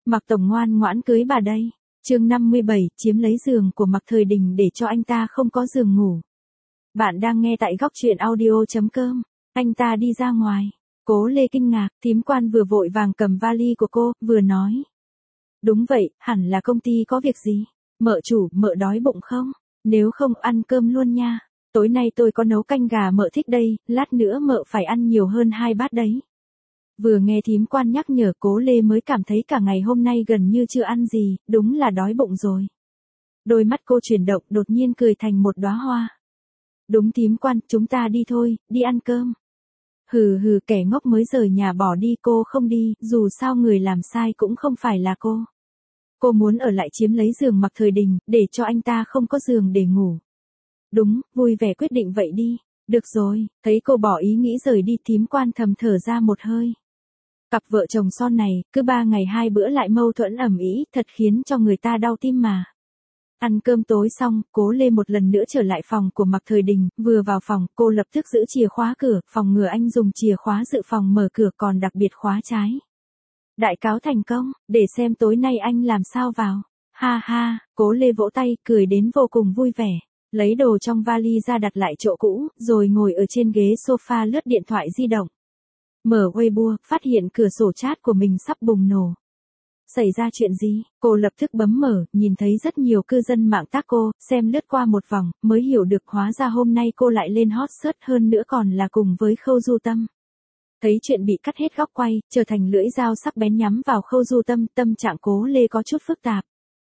Mạc Tổng ngoan ngoãn cưới bà đây. Chương 57, chiếm lấy giường của Mạc Thời Đình để cho anh ta không có giường ngủ. Bạn đang nghe tại góc truyện audio.com. Anh ta đi ra ngoài. Cố Lê kinh ngạc, thím Quan vừa vội vàng cầm vali của cô, vừa nói. Đúng vậy, hẳn là công ty có việc gì. Mợ chủ, mợ đói bụng không? Nếu không ăn cơm luôn nha. Tối nay tôi có nấu canh gà mợ thích đây, lát nữa mợ phải ăn nhiều hơn 2 bát đấy. Vừa nghe thím Quan nhắc nhở, Cố Lê mới cảm thấy cả ngày hôm nay gần như chưa ăn gì, đúng là đói bụng rồi. Đôi mắt cô chuyển động, đột nhiên cười thành một đóa hoa. Đúng thím Quan, chúng ta đi thôi, đi ăn cơm. Hừ hừ, kẻ ngốc mới rời nhà bỏ đi, cô không đi, dù sao người làm sai cũng không phải là cô. Cô muốn ở lại chiếm lấy giường Mạc Thời Đình, để cho anh ta không có giường để ngủ. Đúng, vui vẻ quyết định vậy đi. Được rồi, thấy cô bỏ ý nghĩ rời đi, thím Quan thầm thở ra một hơi. Cặp vợ chồng son này, cứ 3 ngày 2 bữa lại mâu thuẫn ầm ĩ, thật khiến cho người ta đau tim mà. Ăn cơm tối xong, Cố Lê một lần nữa trở lại phòng của Mạc Thời Đình, vừa vào phòng, cô lập tức giữ chìa khóa cửa, phòng ngừa anh dùng chìa khóa dự phòng mở cửa, còn đặc biệt khóa trái. Đại cáo thành công, để xem tối nay anh làm sao vào. Ha ha, Cố Lê vỗ tay, cười đến vô cùng vui vẻ. Lấy đồ trong vali ra đặt lại chỗ cũ, rồi ngồi ở trên ghế sofa lướt điện thoại di động. Mở Weibo, phát hiện cửa sổ chat của mình sắp bùng nổ. Xảy ra chuyện gì? Cô lập tức bấm mở, nhìn thấy rất nhiều cư dân mạng tag cô, xem lướt qua một vòng, mới hiểu được hóa ra hôm nay cô lại lên hot search, hơn nữa còn là cùng với Khâu Du Tâm. Thấy chuyện bị cắt hết góc quay, trở thành lưỡi dao sắc bén nhắm vào Khâu Du Tâm, tâm trạng Cố Lê có chút phức tạp.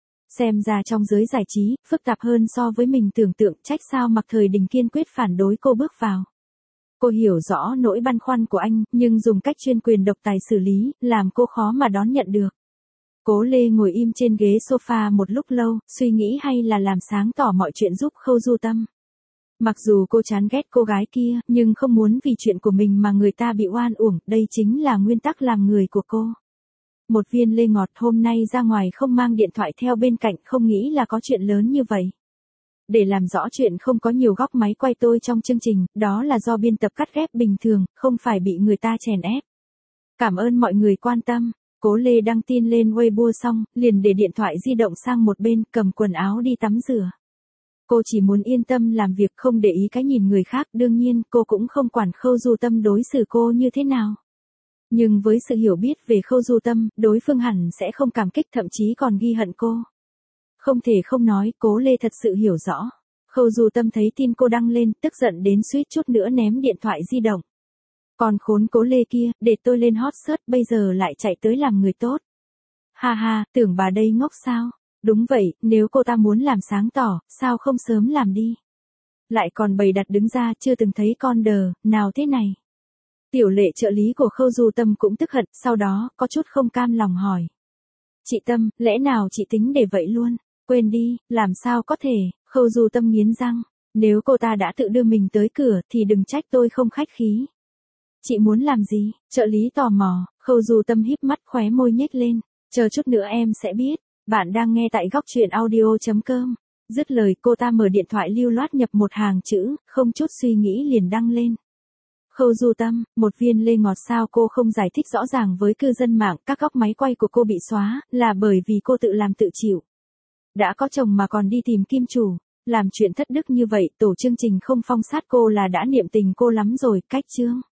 Xem ra trong giới giải trí, phức tạp hơn so với mình tưởng tượng, trách sao Mạc Thời Đình kiên quyết phản đối cô bước vào. Cô hiểu rõ nỗi băn khoăn của anh, nhưng dùng cách chuyên quyền độc tài xử lý, làm cô khó mà đón nhận được. Cố Lê ngồi im trên ghế sofa một lúc lâu, suy nghĩ hay là làm sáng tỏ mọi chuyện giúp Khâu Du Tâm. Mặc dù cô chán ghét cô gái kia, nhưng không muốn vì chuyện của mình mà người ta bị oan uổng, đây chính là nguyên tắc làm người của cô. Một viên lê ngọt, hôm nay ra ngoài không mang điện thoại theo bên cạnh, không nghĩ là có chuyện lớn như vậy. Để làm rõ chuyện không có nhiều góc máy quay tôi trong chương trình, đó là do biên tập cắt ghép bình thường, không phải bị người ta chèn ép. Cảm ơn mọi người quan tâm. Cố Lê đăng tin lên Weibo xong, liền để điện thoại di động sang một bên, cầm quần áo đi tắm rửa. Cô chỉ muốn yên tâm làm việc, không để ý cái nhìn người khác, đương nhiên cô cũng không quản Khâu Du Tâm đối xử cô như thế nào. Nhưng với sự hiểu biết về Khâu Du Tâm, đối phương hẳn sẽ không cảm kích, thậm chí còn ghi hận cô. Không thể không nói, Cố Lê thật sự hiểu rõ. Khâu Du Tâm thấy tin cô đăng lên, tức giận đến suýt chút nữa ném điện thoại di động. Còn khốn Cố Lê kia, để tôi lên hot search, bây giờ lại chạy tới làm người tốt. Ha ha, tưởng bà đây ngốc sao? Đúng vậy, nếu cô ta muốn làm sáng tỏ, sao không sớm làm đi? Lại còn bày đặt đứng ra, chưa từng thấy con đờ, nào thế này? Tiểu Lệ trợ lý của Khâu Du Tâm cũng tức hận, sau đó, có chút không cam lòng hỏi. Chị Tâm, lẽ nào chị tính để vậy luôn? Quên đi, làm sao có thể? Khâu Du Tâm nghiến răng. Nếu cô ta đã tự đưa mình tới cửa, thì đừng trách tôi không khách khí. Chị muốn làm gì? Trợ lý tò mò. Khâu Du Tâm híp mắt, khóe môi nhếch lên. Chờ chút nữa em sẽ biết. Bạn đang nghe tại góc truyện audio.com. Dứt lời, cô ta mở điện thoại lưu loát nhập một hàng chữ, không chút suy nghĩ liền đăng lên. Khâu Du Tâm, một viên lê ngọt, sao cô không giải thích rõ ràng với cư dân mạng, các góc máy quay của cô bị xóa, là bởi vì cô tự làm tự chịu. Đã có chồng mà còn đi tìm kim chủ, làm chuyện thất đức như vậy, tổ chương trình không phong sát cô là đã niệm tình cô lắm rồi, cách chương.